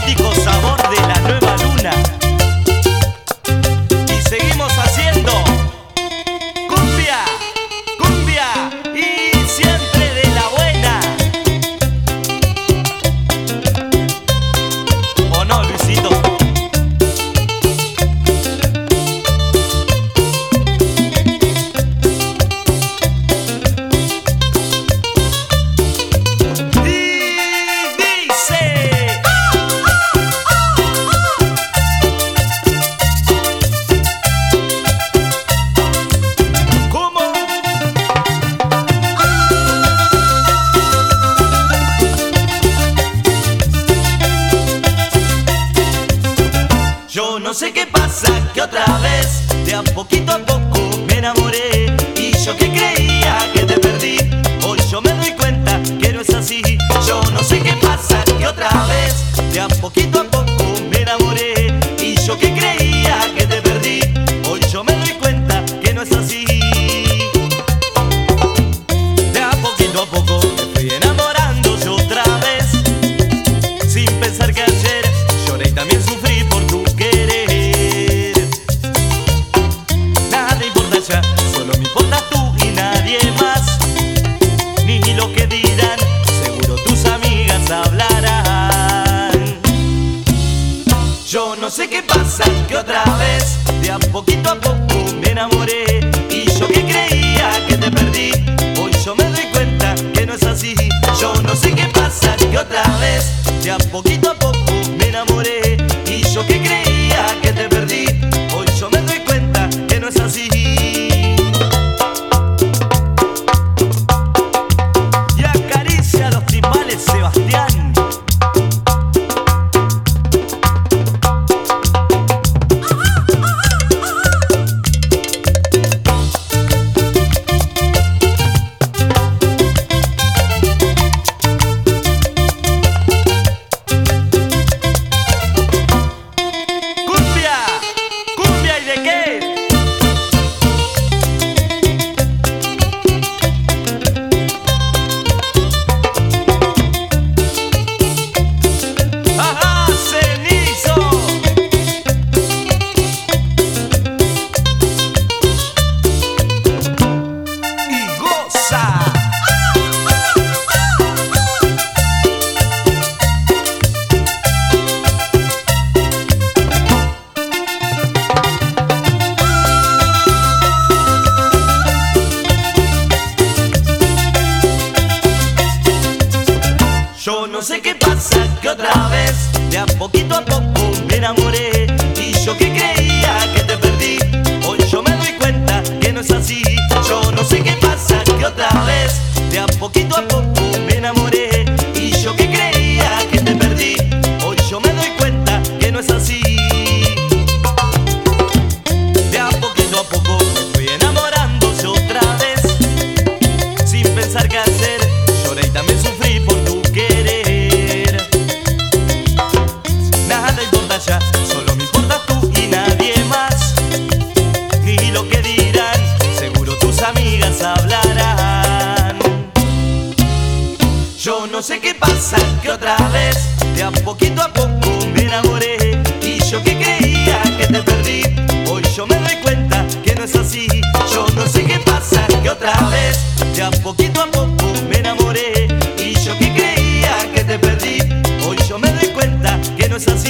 auténtico sabor de la nueva luna. Y seguimos haciendo cumbia, cumbia y siempre de la buena. ¿O no, Luisito? Yo no sé qué pasa, que otra vez, de a poquito a poco me enamoré. Y yo que creía que te perdí, hoy yo me doy cuenta que no es así. Yo no sé qué pasa, que otra vez, de a poquito a poco me enamoré. Y yo que creía que te perdí, hoy yo me doy cuenta que no es así. De a poco me fui enamorando yo otra vez, sin pensar que ayer lloré y también sufrí por tu querer. Nada importa ya, solo me importas tú y nadie más. Ni lo que dirán, seguro tus amigas hablarán. Yo no sé qué pasa, que otra vez, de a poquito me enamoré. Y yo que creía que te perdí, hoy yo me doy cuenta que no es así. Yo no sé qué pasa, que otra vez, de a poquito me enamoré. Y yo que creía que te perdí, hoy yo me doy cuenta que no es así. Y acaricia los timbales, Sebastián. Yo no sé qué pasa, que otra vez, de a poquito me enamoré. Y yo que creía que te perdí, hoy yo me doy cuenta que no es así. Yo no sé qué pasa, que otra vez, de a poquito me enamoré. Y yo que creía que te perdí, hoy yo me doy cuenta que no es así. De a poco me fui enamorando yo otra vez, sin pensar qué hacer, lloré y también sufrí por tu querer. Nada importa ya, solo me importas tú y nadie más. Ni lo que dirán, seguro tus amigas hablarán. Yo no sé qué pasa, que otra vez, de a poquito me enamoré. Y yo que creía que te perdí, hoy yo me doy cuenta que no es así. Yo no sé qué pasa, que otra vez, de a poquito me enamoré. Y yo que creía que te perdí, hoy yo me doy cuenta que no es así.